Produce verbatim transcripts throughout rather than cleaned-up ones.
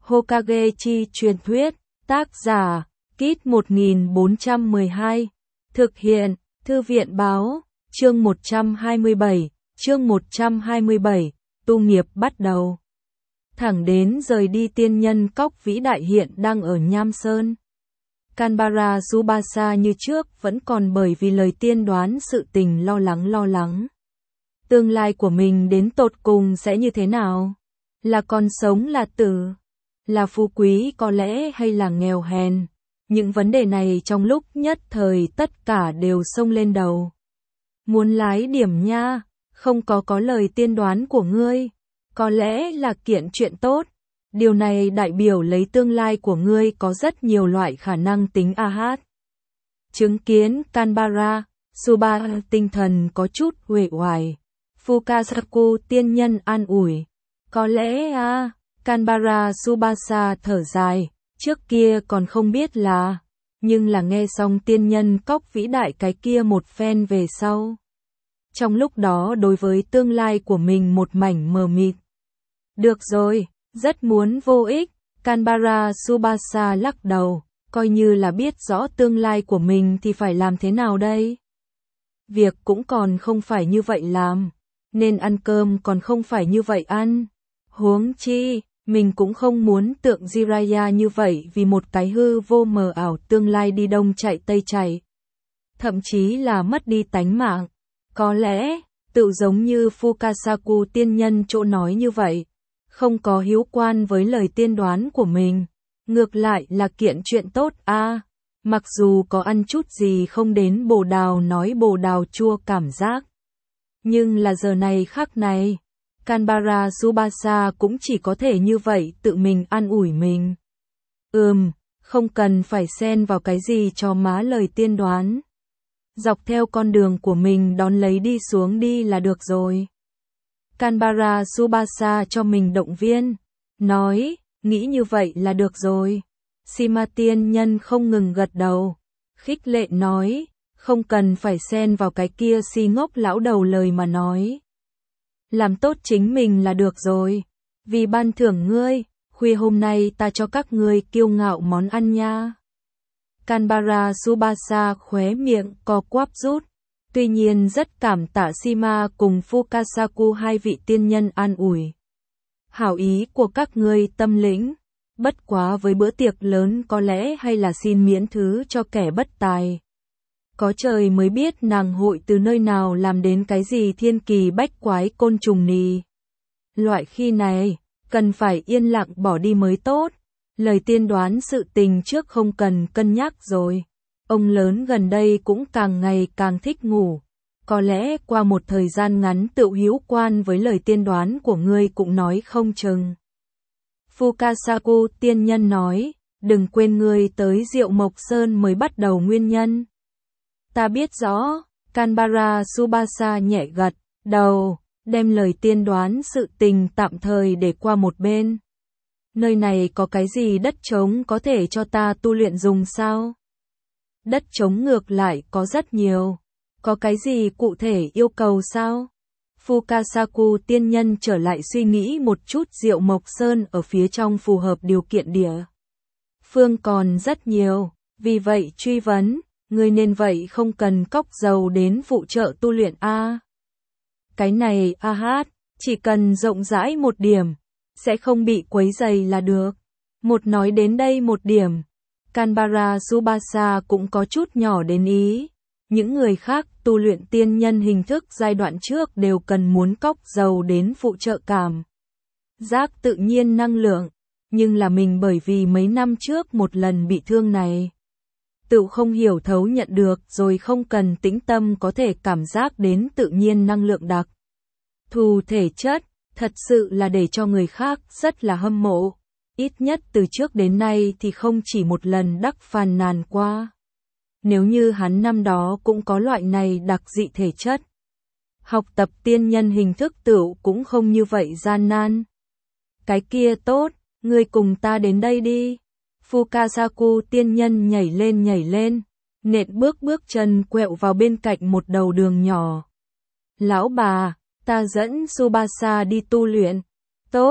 Hokage chi truyền thuyết, tác giả, Kit một nghìn bốn trăm mười hai, thực hiện, Thư viện báo, chương một trăm hai mươi bảy, chương một trăm hai mươi bảy, tu nghiệp bắt đầu. Thẳng đến rời đi tiên nhân cốc vĩ đại hiện đang ở Nham Sơn. Kanbara Tsubasa như trước vẫn còn bởi vì lời tiên đoán sự tình lo lắng lo lắng. Tương lai của mình đến tột cùng sẽ như thế nào? Là còn sống là tử? Là phú quý có lẽ hay là nghèo hèn? Những vấn đề này trong lúc nhất thời tất cả đều xông lên đầu. Muốn lái điểm nha, không có có lời tiên đoán của ngươi. Có lẽ là kiện chuyện tốt. Điều này đại biểu lấy tương lai của ngươi có rất nhiều loại khả năng tính a hát. Chứng kiến Kanbara, Tsubasa tinh thần có chút uể oải. Fukasaku tiên nhân an ủi. Có lẽ à, Kanbara Tsubasa thở dài, trước kia còn không biết là, nhưng là nghe xong tiên nhân cốc vĩ đại cái kia một phen về sau. Trong lúc đó đối với tương lai của mình một mảnh mờ mịt. Được rồi, rất muốn vô ích, Kanbara Tsubasa lắc đầu, coi như là biết rõ tương lai của mình thì phải làm thế nào đây? Việc cũng còn không phải như vậy làm, nên ăn cơm còn không phải như vậy ăn. Huống chi, mình cũng không muốn tượng Jiraiya như vậy vì một cái hư vô mờ ảo tương lai đi đông chạy tây chạy. Thậm chí là mất đi tánh mạng. Có lẽ, tự giống như Fukasaku tiên nhân chỗ nói như vậy, không có hiếu quan với lời tiên đoán của mình. Ngược lại là kiện chuyện tốt a. À, mặc dù có ăn chút gì không đến bồ đào nói bồ đào chua cảm giác. Nhưng là giờ này khắc này, Kanbara Tsubasa cũng chỉ có thể như vậy tự mình an ủi mình. Ừm, không cần phải xen vào cái gì cho má lời tiên đoán. Dọc theo con đường của mình đón lấy đi xuống đi là được rồi. Kanbara Tsubasa cho mình động viên, nói, nghĩ như vậy là được rồi. Shima tiên nhân không ngừng gật đầu, khích lệ nói, không cần phải xen vào cái kia si ngốc lão đầu lời mà nói. Làm tốt chính mình là được rồi. Vì ban thưởng ngươi, khuya hôm nay ta cho các ngươi kiêu ngạo món ăn nha. Kanbara Tsubasa khóe miệng co quắp rút. Tuy nhiên rất cảm tạ Shima cùng Fukasaku hai vị tiên nhân an ủi. Hảo ý của các ngươi tâm lĩnh. Bất quá với bữa tiệc lớn có lẽ hay là xin miễn thứ cho kẻ bất tài. Có trời mới biết nàng hội từ nơi nào làm đến cái gì thiên kỳ bách quái côn trùng nì. Loại khi này, cần phải yên lặng bỏ đi mới tốt. Lời tiên đoán sự tình trước không cần cân nhắc rồi. Ông lớn gần đây cũng càng ngày càng thích ngủ. Có lẽ qua một thời gian ngắn tự hiếu quan với lời tiên đoán của ngươi cũng nói không chừng. Fukasaku tiên nhân nói, đừng quên ngươi tới Diệu Mộc Sơn mới bắt đầu nguyên nhân. Ta biết rõ, Kanbara Tsubasa nhẹ gật đầu, đem lời tiên đoán sự tình tạm thời để qua một bên. Nơi này có cái gì đất trống có thể cho ta tu luyện dùng sao? Đất trống ngược lại có rất nhiều. Có cái gì cụ thể yêu cầu sao? Fukasaku tiên nhân trở lại suy nghĩ một chút Diệu Mộc Sơn ở phía trong phù hợp điều kiện địa phương còn rất nhiều, vì vậy truy vấn, ngươi nên vậy không cần cốc dầu đến phụ trợ tu luyện a. Cái này a hát, chỉ cần rộng rãi một điểm, sẽ không bị quấy rầy là được. Một nói đến đây một điểm, Kanbara Tsubasa cũng có chút nhỏ đến ý. Những người khác tu luyện tiên nhân hình thức giai đoạn trước đều cần muốn cốc dầu đến phụ trợ cảm giác tự nhiên năng lượng, nhưng là mình bởi vì mấy năm trước một lần bị thương này, tự không hiểu thấu nhận được rồi không cần tĩnh tâm có thể cảm giác đến tự nhiên năng lượng đặc thù thể chất, thật sự là để cho người khác rất là hâm mộ. Ít nhất từ trước đến nay thì không chỉ một lần đắc phàn nàn qua. Nếu như hắn năm đó cũng có loại này đặc dị thể chất, học tập tiên nhân hình thức tựu cũng không như vậy gian nan. Cái kia tốt, ngươi cùng ta đến đây đi. Fukasaku tiên nhân nhảy lên nhảy lên, nện bước bước chân quẹo vào bên cạnh một đầu đường nhỏ. Lão bà, ta dẫn Tsubasa đi tu luyện. Tốt,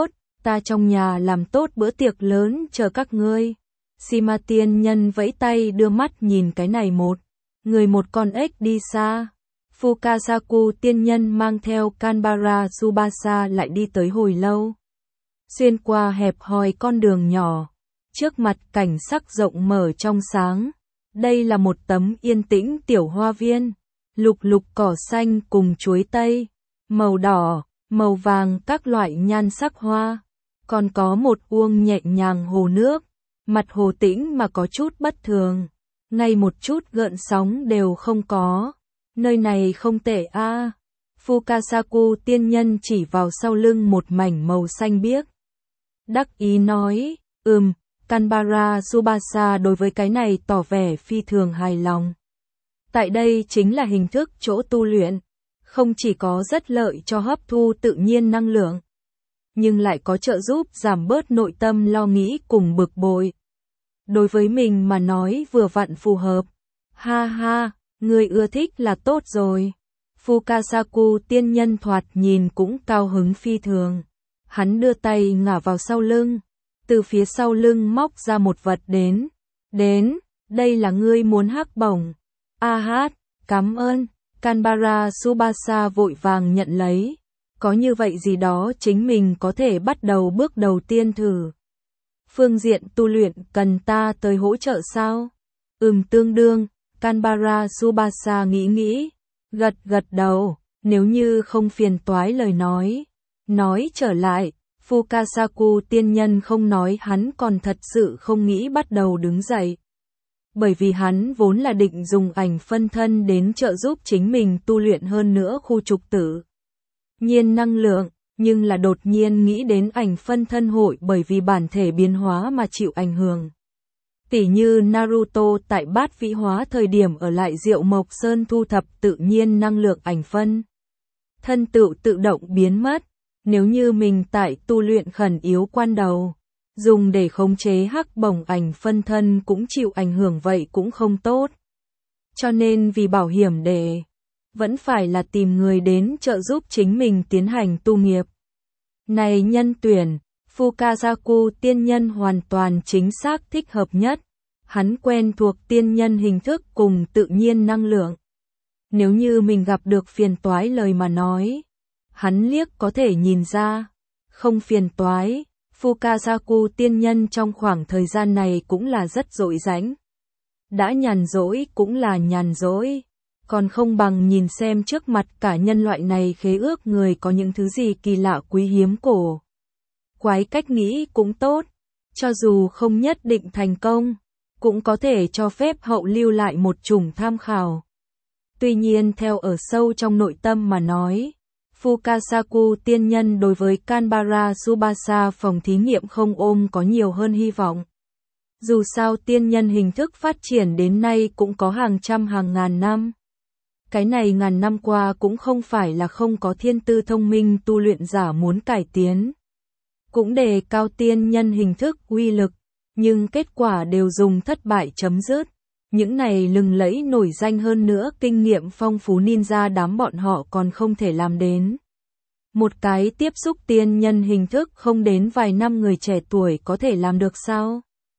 ta trong nhà làm tốt bữa tiệc lớn chờ các ngươi. Sima tiên nhân vẫy tay đưa mắt nhìn cái này một người một con ếch đi xa. Fukasaku tiên nhân mang theo Kanbara Tsubasa lại đi tới hồi lâu. Xuyên qua hẹp hòi con đường nhỏ, trước mặt cảnh sắc rộng mở trong sáng. Đây là một tấm yên tĩnh tiểu hoa viên, lục lục cỏ xanh cùng chuối tây, màu đỏ, màu vàng các loại nhan sắc hoa. Còn có một uông nhẹ nhàng hồ nước, mặt hồ tĩnh mà có chút bất thường, ngay một chút gợn sóng đều không có. Nơi này không tệ a. À. Fukasaku tiên nhân chỉ vào sau lưng một mảnh màu xanh biếc. Đắc ý nói, ừm, Kanbara Tsubasa đối với cái này tỏ vẻ phi thường hài lòng. Tại đây chính là hình thức chỗ tu luyện, không chỉ có rất lợi cho hấp thu tự nhiên năng lượng, nhưng lại có trợ giúp giảm bớt nội tâm lo nghĩ cùng bực bội. Đối với mình mà nói vừa vặn phù hợp. Ha ha, người ưa thích là tốt rồi. Fukasaku tiên nhân thoạt nhìn cũng cao hứng phi thường. Hắn đưa tay ngả vào sau lưng, từ phía sau lưng móc ra một vật đến. Đến, đây là ngươi muốn hắc bổng. A hát, cảm ơn. Kanbara Tsubasa vội vàng nhận lấy. Có như vậy gì đó chính mình có thể bắt đầu bước đầu tiên thử. Phương diện tu luyện cần ta tới hỗ trợ sao? Ừm tương đương, Kanbara Tsubasa nghĩ nghĩ, gật gật đầu, nếu như không phiền toái lời nói. Nói trở lại, Fukasaku tiên nhân không nói hắn còn thật sự không nghĩ bắt đầu đứng dậy. Bởi vì hắn vốn là định dùng ảnh phân thân đến trợ giúp chính mình tu luyện hơn nữa khu trục tử nhiên năng lượng, nhưng là đột nhiên nghĩ đến ảnh phân thân hội bởi vì bản thể biến hóa mà chịu ảnh hưởng. Tỉ như Naruto tại bát vĩ hóa thời điểm ở lại Diệu Mộc Sơn thu thập tự nhiên năng lượng ảnh phân thân tự tự động biến mất. Nếu như mình tại tu luyện khẩn yếu quan đầu, dùng để khống chế hắc bổng ảnh phân thân cũng chịu ảnh hưởng vậy cũng không tốt. Cho nên vì bảo hiểm để vẫn phải là tìm người đến trợ giúp chính mình tiến hành tu nghiệp. Này nhân tuyển, Fukasaku tiên nhân hoàn toàn chính xác thích hợp nhất. Hắn quen thuộc tiên nhân hình thức cùng tự nhiên năng lượng. Nếu như mình gặp được phiền toái lời mà nói, hắn liếc có thể nhìn ra. Không phiền toái, Fukasaku tiên nhân trong khoảng thời gian này cũng là rất rỗi rãnh. Đã nhàn rỗi cũng là nhàn rỗi. Còn không bằng nhìn xem trước mặt cả nhân loại này khế ước người có những thứ gì kỳ lạ quý hiếm cổ. Quái cách nghĩ cũng tốt, cho dù không nhất định thành công, cũng có thể cho phép hậu lưu lại một chủng tham khảo. Tuy nhiên theo ở sâu trong nội tâm mà nói, Fukasaku tiên nhân đối với Kanbara Tsubasa phòng thí nghiệm không ôm có nhiều hơn hy vọng. Dù sao tiên nhân hình thức phát triển đến nay cũng có hàng trăm hàng ngàn năm. Cái này ngàn năm qua cũng không phải là không có thiên tư thông minh tu luyện giả muốn cải tiến. Cũng đề cao tiên nhân hình thức uy lực, nhưng kết quả đều dùng thất bại chấm dứt. Những này lừng lẫy nổi danh hơn nữa kinh nghiệm phong phú ninja đám bọn họ còn không thể làm đến. Một cái tiếp xúc tiên nhân hình thức không đến vài năm người trẻ tuổi có thể làm được sao?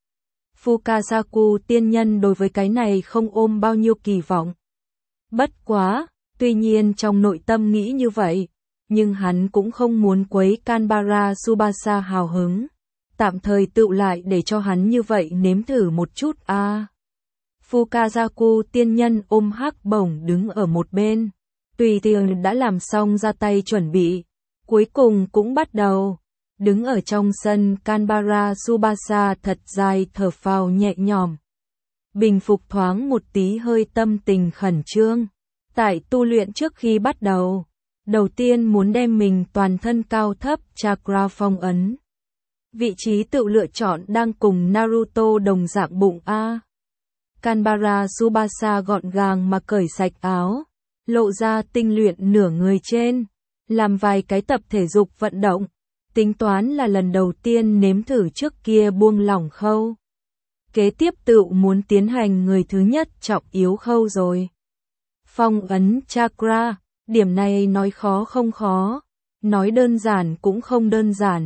Fukasaku tiên nhân đối với cái này không ôm bao nhiêu kỳ vọng. Bất quá, tuy nhiên trong nội tâm nghĩ như vậy, nhưng hắn cũng không muốn quấy Kanbara Tsubasa hào hứng. Tạm thời tựu lại để cho hắn như vậy nếm thử một chút a. À. Fukasaku tiên nhân ôm hắc bổng đứng ở một bên, tùy tiện đã làm xong ra tay chuẩn bị, cuối cùng cũng bắt đầu. Đứng ở trong sân Kanbara Tsubasa thật dài thở phào nhẹ nhõm. Bình phục thoáng một tí hơi tâm tình khẩn trương. Tại tu luyện trước khi bắt đầu, đầu tiên muốn đem mình toàn thân cao thấp chakra phong ấn. Vị trí tự lựa chọn đang cùng Naruto đồng dạng bụng A. Kanbara Tsubasa gọn gàng mà cởi sạch áo, lộ ra tinh luyện nửa người trên, làm vài cái tập thể dục vận động, tính toán là lần đầu tiên nếm thử trước kia buông lỏng khâu. Kế tiếp tự muốn tiến hành người thứ nhất trọng yếu khâu rồi. Phong ấn chakra, điểm này nói khó không khó, nói đơn giản cũng không đơn giản.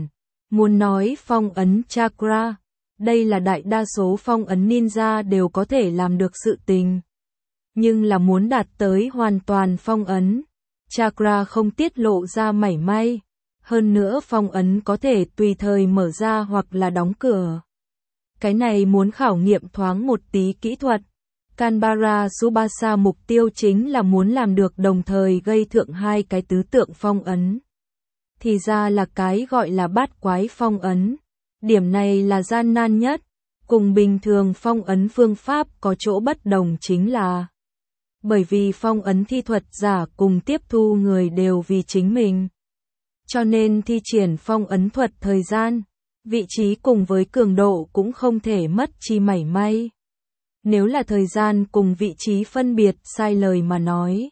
Muốn nói phong ấn chakra, đây là đại đa số phong ấn ninja đều có thể làm được sự tình. Nhưng là muốn đạt tới hoàn toàn phong ấn, chakra không tiết lộ ra mảy may. Hơn nữa phong ấn có thể tùy thời mở ra hoặc là đóng cửa. Cái này muốn khảo nghiệm thoáng một tí kỹ thuật. Canberra Tsubasa mục tiêu chính là muốn làm được đồng thời gây thượng hai cái tứ tượng phong ấn. Thì ra là cái gọi là bát quái phong ấn. Điểm này là gian nan nhất. Cùng bình thường phong ấn phương pháp có chỗ bất đồng chính là bởi vì phong ấn thi thuật giả cùng tiếp thu người đều vì chính mình. Cho nên thi triển phong ấn thuật thời gian, vị trí cùng với cường độ cũng không thể mất chi mảy may. Nếu là thời gian cùng vị trí phân biệt sai lời mà nói,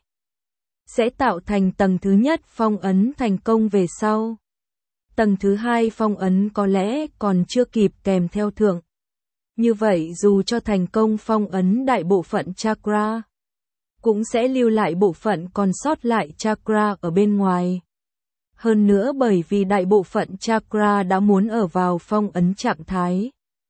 sẽ tạo thành tầng thứ nhất phong ấn thành công về sau. Tầng thứ hai phong ấn có lẽ còn chưa kịp kèm theo thượng. Như vậy dù cho thành công phong ấn đại bộ phận chakra, cũng sẽ lưu lại bộ phận còn sót lại chakra ở bên ngoài. Hơn nữa bởi vì đại bộ phận chakra đã muốn ở vào phong ấn trạng thái,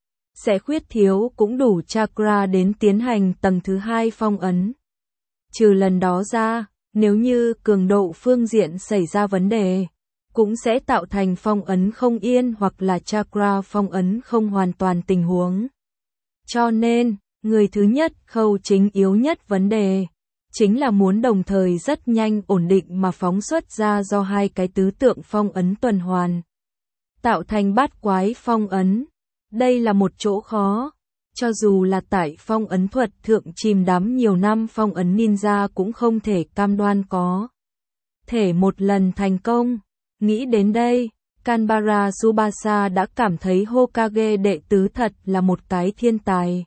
sẽ khuyết thiếu cũng đủ chakra đến tiến hành tầng thứ hai phong ấn. Trừ lần đó ra, nếu như cường độ phương diện xảy ra vấn đề, cũng sẽ tạo thành phong ấn không yên hoặc là chakra phong ấn không hoàn toàn tình huống. Cho nên, người thứ nhất khâu chính yếu nhất vấn đề chính là muốn đồng thời rất nhanh ổn định mà phóng xuất ra do hai cái tứ tượng phong ấn tuần hoàn, tạo thành bát quái phong ấn. Đây là một chỗ khó, cho dù là tại phong ấn thuật thượng chìm đắm nhiều năm phong ấn ninja cũng không thể cam đoan có thể một lần thành công. Nghĩ đến đây, Canberra Tsubasa đã cảm thấy Hokage đệ tứ thật là một cái thiên tài.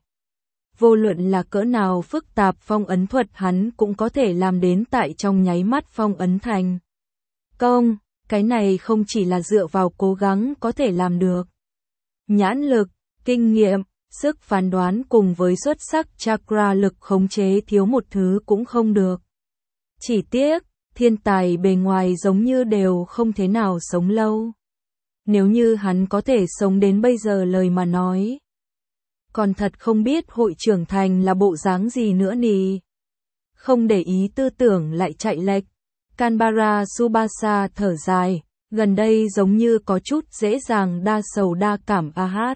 Vô luận là cỡ nào phức tạp phong ấn thuật hắn cũng có thể làm đến tại trong nháy mắt phong ấn thành công. Cái này không chỉ là dựa vào cố gắng có thể làm được. Nhãn lực, kinh nghiệm, sức phán đoán cùng với xuất sắc chakra lực khống chế thiếu một thứ cũng không được. Chỉ tiếc, thiên tài bề ngoài giống như đều không thế nào sống lâu. Nếu như hắn có thể sống đến bây giờ lời mà nói, còn thật không biết hội trưởng thành là bộ dáng gì nữa nì. Không để ý tư tưởng lại chạy lệch, Canberra Tsubasa thở dài, gần đây giống như có chút dễ dàng đa sầu đa cảm a hát.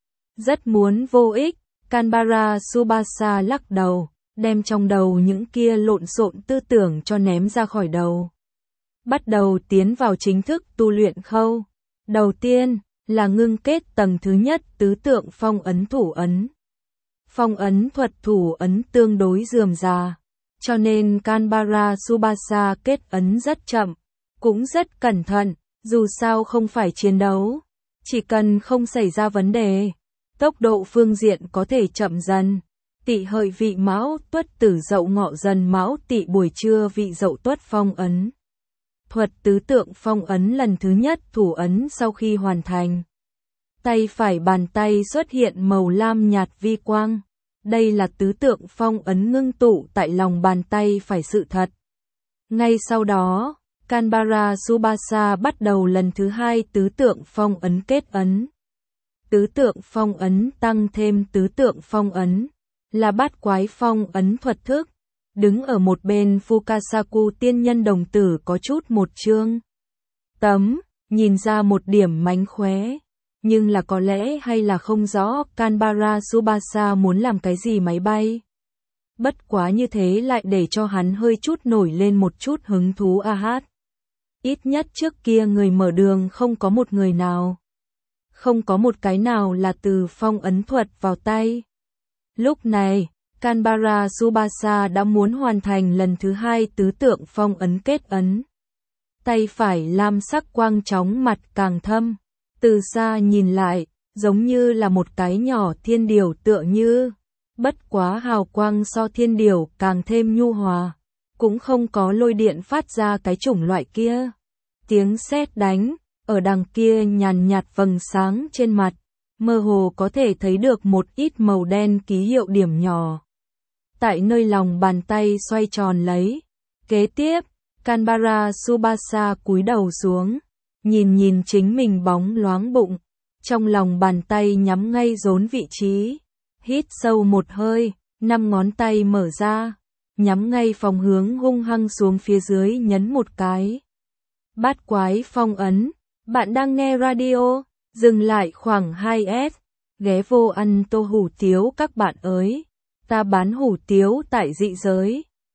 Rất muốn vô ích, Canberra Tsubasa lắc đầu, đem trong đầu những kia lộn xộn tư tưởng cho ném ra khỏi đầu. Bắt đầu tiến vào chính thức tu luyện khâu. Đầu tiên là ngưng kết tầng thứ nhất tứ tượng phong ấn thủ ấn. Phong ấn thuật thủ ấn tương đối rườm rà, cho nên Canberra Tsubasa kết ấn rất chậm, cũng rất cẩn thận, dù sao không phải chiến đấu, chỉ cần không xảy ra vấn đề, tốc độ phương diện có thể chậm dần. Tỵ hợi vị mão tuất tử dậu ngọ dần mão tỵ buổi trưa vị dậu tuất phong ấn. Thuật tứ tượng phong ấn lần thứ nhất thủ ấn sau khi hoàn thành. Tay phải bàn tay xuất hiện màu lam nhạt vi quang. Đây là tứ tượng phong ấn ngưng tụ tại lòng bàn tay phải sự thật. Ngay sau đó, Canberra Tsubasa bắt đầu lần thứ hai tứ tượng phong ấn kết ấn. Tứ tượng phong ấn tăng thêm tứ tượng phong ấn, là bát quái phong ấn thuật thức. Đứng ở một bên Fukasaku tiên nhân đồng tử có chút một chương tấm, nhìn ra một điểm mánh khóe. Nhưng là có lẽ hay là không rõ Canberra Tsubasa muốn làm cái gì máy bay. Bất quá như thế lại để cho hắn hơi chút nổi lên một chút hứng thú a hát. Ít nhất trước kia người mở đường không có một người nào. Không có một cái nào là từ phong ấn thuật vào tay. Lúc này, Canberra Tsubasa đã muốn hoàn thành lần thứ hai tứ tượng phong ấn kết ấn. Tay phải lam sắc quang chóng mặt càng thâm. Từ xa nhìn lại, giống như là một cái nhỏ thiên điểu tựa như. Bất quá hào quang so thiên điểu càng thêm nhu hòa. Cũng không có lôi điện phát ra cái chủng loại kia. Tiếng sét đánh, ở đằng kia nhàn nhạt vầng sáng trên mặt. Mơ hồ có thể thấy được một ít màu đen ký hiệu điểm nhỏ. Tại nơi lòng bàn tay xoay tròn lấy. Kế tiếp, Canberra Tsubasa cúi đầu xuống. nhìn nhìn chính mình bóng loáng bụng, trong lòng bàn tay nhắm ngay rốn vị trí, hít sâu một hơi, năm ngón tay mở ra, nhắm ngay phòng hướng hung hăng xuống phía dưới nhấn một cái. Bát quái phong ấn, bạn đang nghe radio, dừng lại khoảng hai s, ghé vô ăn tô hủ tiếu các bạn ơi, ta bán hủ tiếu tại dị giới.